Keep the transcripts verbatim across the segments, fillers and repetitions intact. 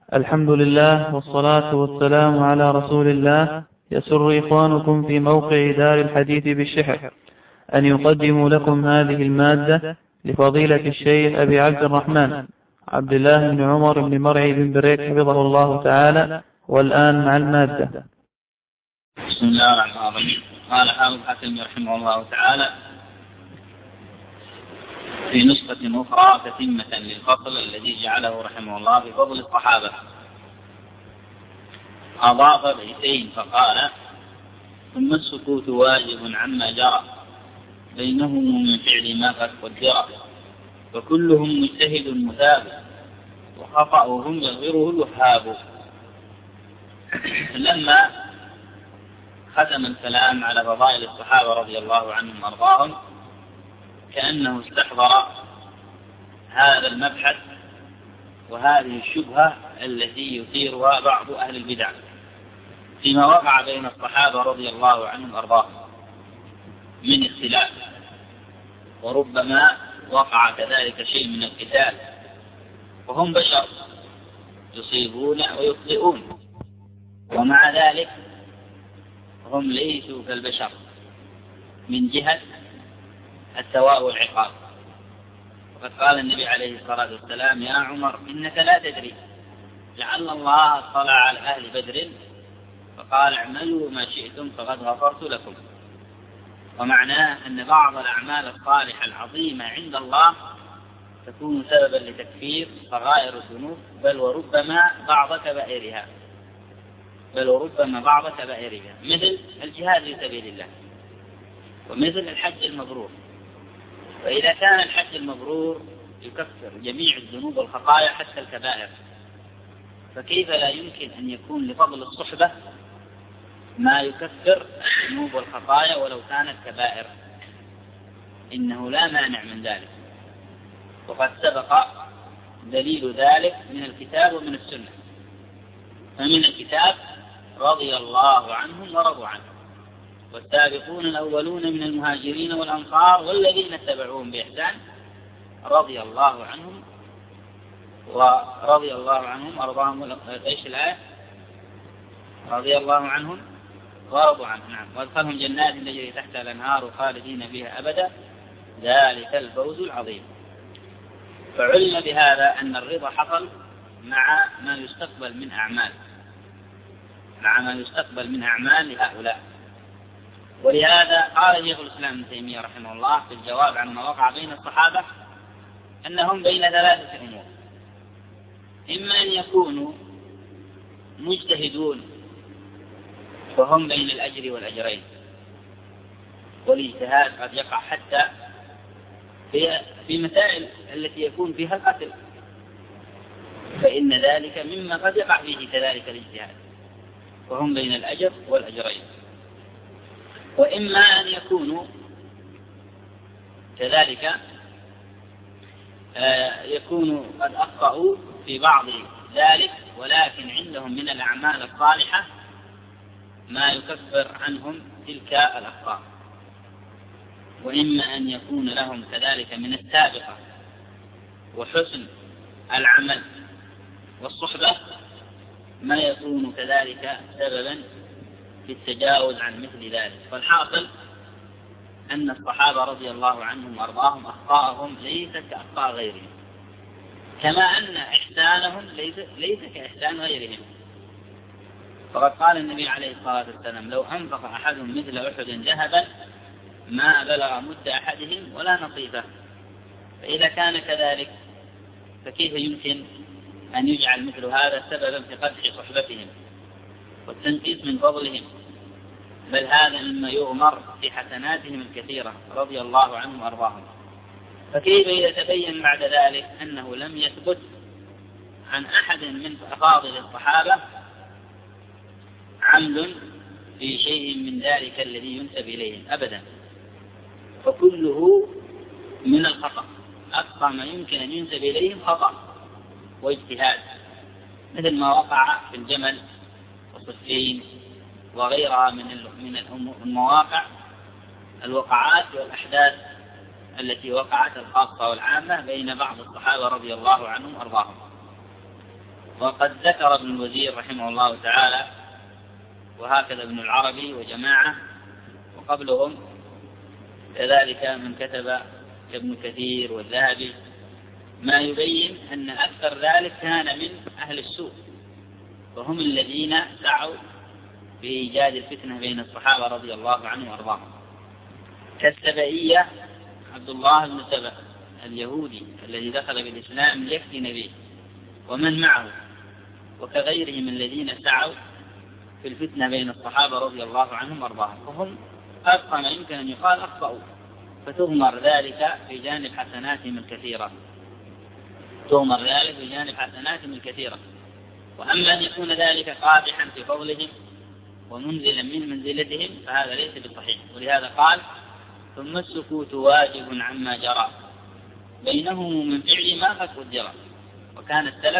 الحمد لله والصلاة والسلام على رسول الله. يسر إخوانكم في موقع دار الحديث بالشحر أن يقدموا لكم هذه المادة لفضيلة الشيخ أبي عبد الرحمن عبد الله بن عمر بن مرعي بن بريك حفظه الله تعالى. والآن مع المادة. بسم الله الرحمن الرحيم. قال حافظ حكم رحمه الله تعالى في نسخة أخرى تتمة للفصل الذي جعله رحمه الله في فضل الصحابة، أضاف بيتين فقال: ثم السكوت واجب عما جرى بينهم من فعل ما قد قدر، وكلهم مجتهد مثاب وخطأهم يغفره الوهاب. لما ختم الكلام على فضائل الصحابة رضي الله عنهم وأرضاهم كأنه استحضر هذا المبحث وهذه الشبهة التي يثيرها بعض أهل البدع فيما وقع بين الصحابة رضي الله عنهم وأرضاهم من اختلاف، وربما وقع كذلك شيء من القتال، وهم بشر يصيبون ويخطئون، ومع ذلك هم ليسوا كالبشر من جهة الثواب والعقاب. وقد قال النبي عليه الصلاة والسلام: يا عمر إنك لا تدري لعل الله اطلع على أهل بدر فقال اعملوا ما شئتم فقد غفرت لكم. ومعناه أن بعض الأعمال الصالحة العظيمة عند الله تكون سببا لتكفير صغائر الذنوب، بل وربما بعض كبائرها بل وربما بعض كبائرها مثل الجهاد في سبيل الله، ومثل الحج المبرور. وإذا كان الحج المبرور يكفر جميع الذنوب والخطايا حتى الكبائر، فكيف لا يمكن أن يكون لفضل الصحبة ما يكفر الذنوب والخطايا ولو كانت كبائر؟ إنه لا مانع من ذلك، وقد سبق دليل ذلك من الكتاب ومن السنة. فمن الكتاب: رضي الله عنهم ورضوا عنه، والسابقون الأولون من المهاجرين والأنصار والذين اتبعوهم بإحسان رضي الله عنهم ورضي الله عنهم وأرضاهم. إيش الآية؟ رضي الله عنهم ورضوا عنه. نعم. وادخلهم جنات تجري تحتها الأنهار خالدين فيها أبدا ذلك الفوز العظيم. فعلم بهذا أن الرضا حصل مع ما يستقبل من أعمال مع ما يستقبل من أعمال لهؤلاء. ولهذا قال شيخ الإسلام ابن تيمية رحمه الله في الجواب عن ما وقع بين الصحابة أنهم بين ثلاثة أمور: إما أن يكونوا مجتهدون فهم بين الأجر والأجرين، والاجتهاد قد يقع حتى في مسائل التي يكون فيها القتل، فإن ذلك مما قد يقع فيه كذلك الاجتهاد، وهم بين الأجر والأجرين. وإما أن يكونوا كذلك آه يكونوا قد أخطأوا في بعض ذلك، ولكن عندهم من الأعمال الصالحة ما يكفر عنهم تلك الأخطاء. وإما أن يكون لهم كذلك من السابقة وحسن العمل والصحبة ما يكون كذلك سببا في التجاوز عن مثل ذلك. فالحاصل أن الصحابة رضي الله عنهم وأرضاهم أخطاءهم ليست كأخطاء غيرهم، كما أن إحسانهم ليس, ليس كإحسان غيرهم. فقد قال النبي عليه الصلاة والسلام: لو أنفق أحدهم مثل أحد ذهبا ما بلغ مد أحدهم ولا نصيفه. فإذا كان كذلك فكيف يمكن أن يجعل مثل هذا سببا في قدح صحبتهم والتنقيص من فضلهم؟ بل هذا مما يؤمر في حسناتهم الكثيرة رضي الله عنهم وأرضاهم. فكيف إذا تبين بعد ذلك أنه لم يثبت عن أحد من أفاضل الصحابة عمل في شيء من ذلك الذي ينسب إليهم أبدا، فكله من الخطأ، أقصى ما يمكن أن ينسب إليهم خطأ واجتهاد، مثل ما وقع في الجمل والصفين وغيرها من من المواقع الوقعات والأحداث التي وقعت الخاصة والعامة بين بعض الصحابة رضي الله عنهم وأرضاهم. وقد ذكر ابن الوزير رحمه الله تعالى وهكذا ابن العربي وجماعة وقبلهم كذلك من كتب ابن كثير والذهبي ما يبين أن أكثر ذلك كان من أهل السوء، وهم الذين سعوا بإيجاد الفتنة بين الصحابة رضي الله عنهم وأرضاهم، كالسبئية عبد الله بن سبأ اليهودي الذي دخل بالإسلام ليفتن به ومن معه، وكغيرهم الذين سعوا في الفتنة بين الصحابة رضي الله عنهم وأرضاهم، وهم أبقى ما يمكن أن يقال أخطأوا، فتغمر ذلك في جانب حسناتهم الكثيرة تغمر ذلك في جانب حسناتهم الكثيرة. وأما أن يكون ذلك قادحا في فضلهم ومنزلا من منزلتهم فهذا ليس بصحيح. ولهذا قال: ثم السكوت واجب عما جرى بينهم من فعل ما قد قدر. وكان السلف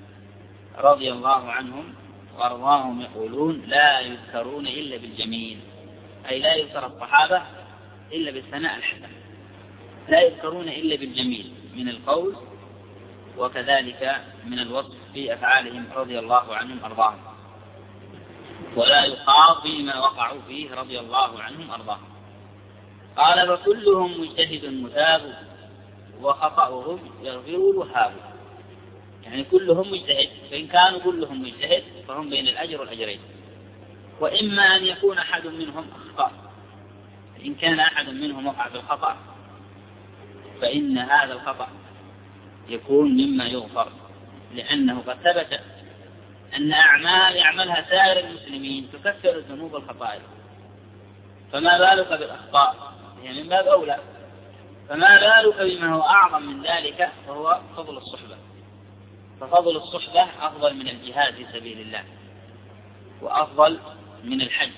رضي الله عنهم وأرضاهم يقولون: لا يذكرون إلا بالجميل، أي لا يذكر الصحابة إلا بالثناء الحسن، لا يذكرون إلا بالجميل من القول وكذلك من الوصف في أفعالهم رضي الله عنهم أرضاهم، ولا يخاض فيما وقعوا فيه رضي الله عنهم أرضاهم. قال: فكلهم مجتهد مثاب وخطأهم يغفر الوهاب. يعني كلهم مجتهد، فإن كانوا كلهم مجتهد فهم بين الأجر والأجرين. وإما أن يكون أحد منهم أخطأ، إن كان أحد منهم وقع في الخطأ فإن هذا الخطأ يكون مما يغفر، لأنه قد ثبت أن أعمال يعملها سائر المسلمين تكفر الذنوب والخطايا، فما بالك بالأخطاء؟ يعني من باب أولى. فما بالك بما هو أعظم من ذلك وهو فضل الصحبة. ففضل الصحبة أفضل من الجهاد في سبيل الله، وأفضل من الحج،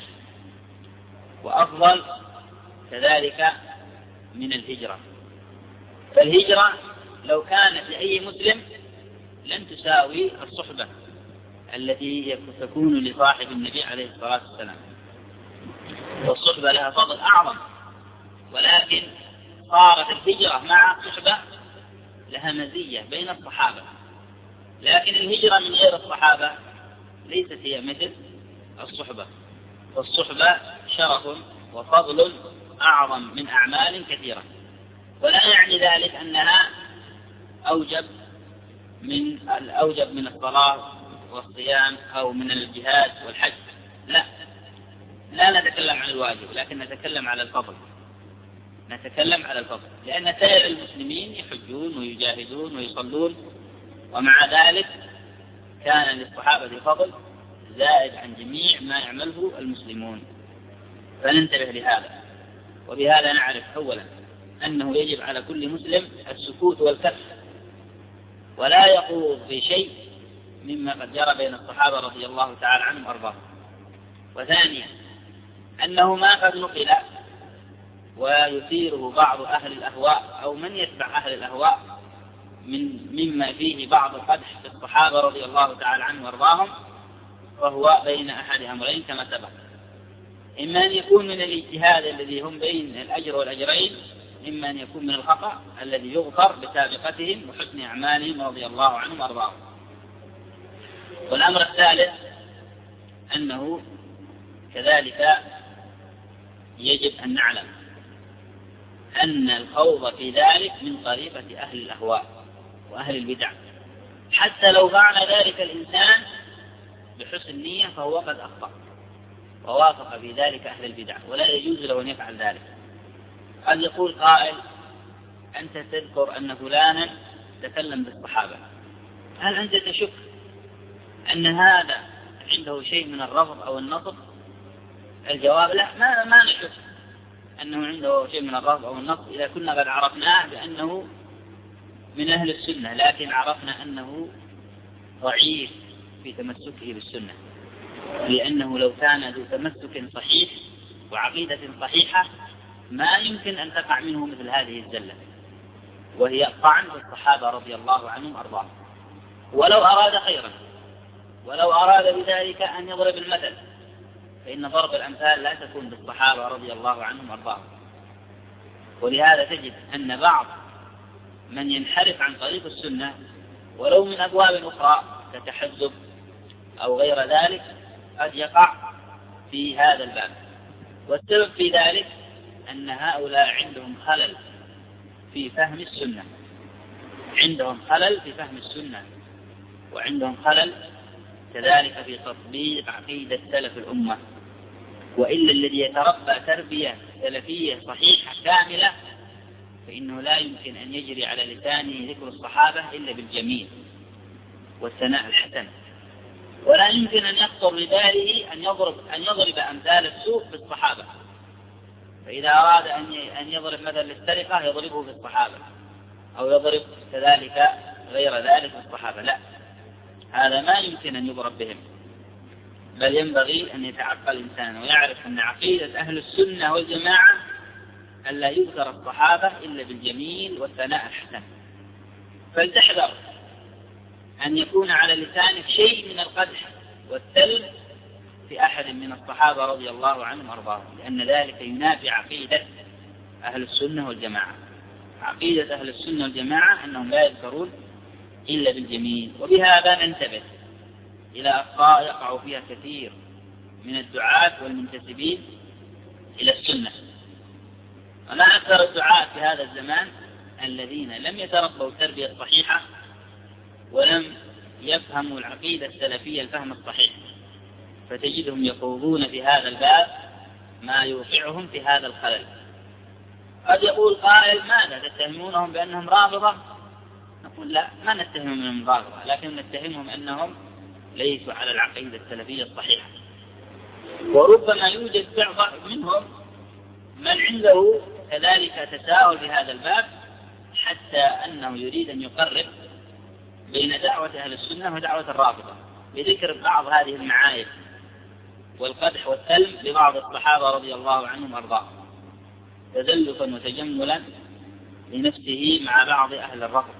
وأفضل كذلك من الهجرة. فالهجرة لو كانت لأي مسلم لن تساوي الصحبة التي تكون لصاحب النبي عليه الصلاة والسلام، والصحبة لها فضل أعظم. ولكن صارت الهجرة مع الصحبة لها مزية بين الصحابة، لكن الهجرة من غير الصحابة ليست هي مثل الصحبة. فالصحبة شرف وفضل أعظم من أعمال كثيرة، ولا يعني ذلك أنها أوجب من الأوجب من الصلاة والصيام أو من الجهاد والحج. لا لا نتكلم عن الواجب، لكن نتكلم على الفضل نتكلم على الفضل لأن سائر المسلمين يحجون ويجاهدون ويصلون، ومع ذلك كان للصحابة فضل زائد عن جميع ما يعمله المسلمون. فننتبه لهذا. وبهذا نعرف أولا أنه يجب على كل مسلم السكوت والكف، ولا يخوض في شيء مما قد جرى بين الصحابة رضي الله تعالى عنهم وأرضاهم. وثانيا أنه ما قد نقل ويثيره بعض أهل الأهواء أو من يتبع أهل الأهواء من مما فيه بعض القدح في الصحابة رضي الله تعالى عنهم وأرضاهم، وهو بين أحد أمرين كما سبق: إما أن يكون من الاجتهاد الذي هم بين الأجر والأجرين، إما أن يكون من الخطأ الذي يغفر بسابقتهم وحسن أعمالهم رضي الله عنهم وأرضاهم. والأمر الثالث أنه كذلك يجب أن نعلم أن الخوض في ذلك من طريقة أهل الأهواء وأهل البدع، حتى لو فعل ذلك الإنسان بحسن نية فهو قد أخطأ ووافق في ذلك أهل البدع، ولا يجوز له أن يفعل ذلك. قد يقول قائل: أنت تذكر أن فلانا تكلم بالصحابة، هل أنت تشك أن هذا عنده شيء من الرفض أو النصب؟ الجواب: لا، ما, ما نشك أنه عنده شيء من الرفض أو النصب إذا كنا قد عرفناه بأنه من أهل السنة، لكن عرفنا أنه ضعيف في تمسكه بالسنة، لأنه لو كان ذو تمسك صحيح وعقيدة صحيحة ما يمكن أن تقع منه مثل هذه الزلة، وهي الطعن في الصحابة رضي الله عنهم وأرضاهم. ولو أراد خيرا، ولو أراد بذلك أن يضرب المثل، فإن ضرب الأمثال لا تكون بالصحابة رضي الله عنهم وأرضاهم. ولهذا تجد أن بعض من ينحرف عن طريق السنة ولو من أبواب أخرى كتحزب أو غير ذلك قد يقع في هذا الباب. والسبب في ذلك أن هؤلاء عندهم خلل في فهم السنة، عندهم خلل في فهم السنة، وعندهم خلل كذلك في تطبيق عقيدة سلف الأمة. وإلا الذي يتربى تربية سلفية صحيحة كاملة فإنه لا يمكن أن يجري على لسانه ذكر الصحابة إلا بالجميل والثناء الحسن، ولا يمكن أن يخطر بباله أن يضرب أن يضرب أمثال السوء بالصحابة. فإذا أراد أن يضرب مثل للسرقة يضربه بالصحابة، أو يضرب كذلك غير ذلك بالصحابة. لا، هذا ما يمكن أن يضرب بهم، بل ينبغي أن يتعقل الإنسان ويعرف أن عقيدة أهل السنة والجماعة ألا يذكر الصحابة إلا بالجميل والثناء الحسن. فلتحذر أن يكون على لسانك شيء من القدح والسلب في أحد من الصحابة رضي الله عنهم وأرضاهم، لأن ذلك ينافي عقيدة أهل السنة والجماعة. عقيدة أهل السنة والجماعة أنهم لا يذكرون إلا بالجميل. وبهذا ننتبه إلى أخطاء يقع فيها كثير من الدعاة والمنتسبين إلى السنة. وما أكثر الدعاة في هذا الزمان الذين لم يتربوا التربية الصحيحة ولم يفهموا العقيدة السلفية الفهم الصحيح، فتجدهم يخوضون في هذا الباب ما يوقعهم في هذا الخلل. قد يقول قائل: ماذا تتهمونهم بأنهم رافضة؟ نقول: لا، ما نتهمهم أنهم رافضة، لكن نتهمهم أنهم ليسوا على العقيدة السلفية الصحيحة. وربما يوجد بعض منهم من عنده كذلك تساهل في هذا الباب، حتى أنه يريد أن يقرب بين دعوة أهل السنة ودعوة الرافضة بذكر بعض هذه المعايب والقدح والسلم لبعض الصحابة رضي الله عنهم وأرضاهم، تزلفا وتجملا لنفسه مع بعض أهل الرفض.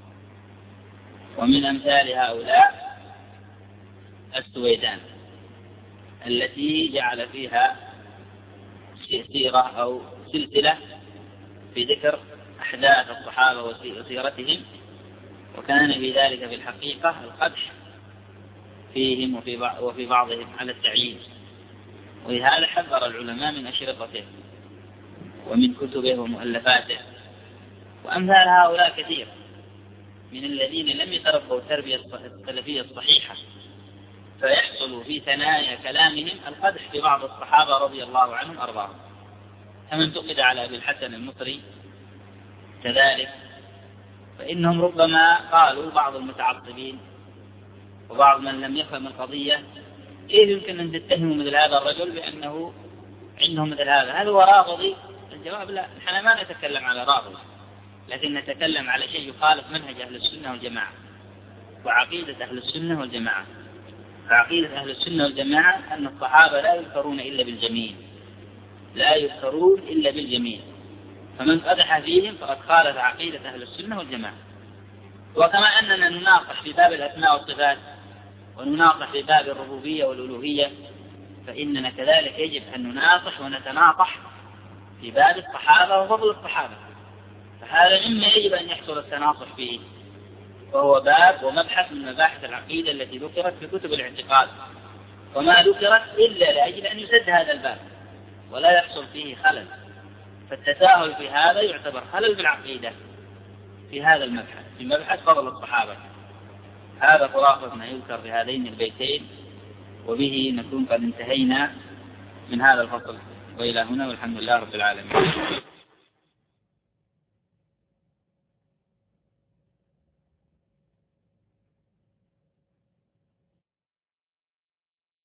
ومن أمثال هؤلاء السويدان التي جعل فيها سيرة أو سلسلة في ذكر أحداث الصحابة وسيرتهم، وكان في ذلك في الحقيقة القدح فيهم وفي بعضهم على التعيين. ولهذا حذر العلماء من أشرطته ومن كتبه ومؤلفاته. وأمثال هؤلاء كثير من الذين لم يتربوا التربية السلفية الصحيحة، فيحصل في ثنايا كلامهم القدح في بعض الصحابة رضي الله عنهم أرضاهم، كما انتقد على أبي الحسن المصري كذلك. فإنهم ربما قالوا بعض المتعصبين وبعض من لم يفهم القضية: كيف يمكن أن تتهموا مثل هذا الرجل بأنه عندهم مثل هذا؟ هل هو رافضي؟ الجواب: لا، نحن ما نتكلم على رافض، لكن نتكلم على شيء يخالف منهج أهل السنة والجماعة وعقيدة أهل السنة والجماعة. فعقيدة أهل السنة والجماعة أن الصحابة لا يذكرون إلا بالجميل، لا يذكرون إلا بالجميل، فمن قدح فيهم فقد خالف عقيدة أهل السنة والجماعة. وكما أننا نناقش في باب الأسماء والصفات ونناقش في باب الربوبية والألوهية، فإننا كذلك يجب أن نناقش ونتناقش في باب الصحابة وفضل الصحابة. فهذا مما يجب أن يحصل التناقش فيه، وهو باب ومبحث من مباحث العقيدة التي ذكرت في كتب الاعتقاد، وما ذكرت إلا لأجل أن يسد هذا الباب ولا يحصل فيه خلل. فالتساهل في هذا يعتبر خلل بالعقيدة في هذا المبحث، في مبحث فضل الصحابة. هذا خلاصة ما يذكر في هذين البيتين، وبه نكون قد انتهينا من هذا الفصل. وإلى هنا، والحمد لله رب العالمين.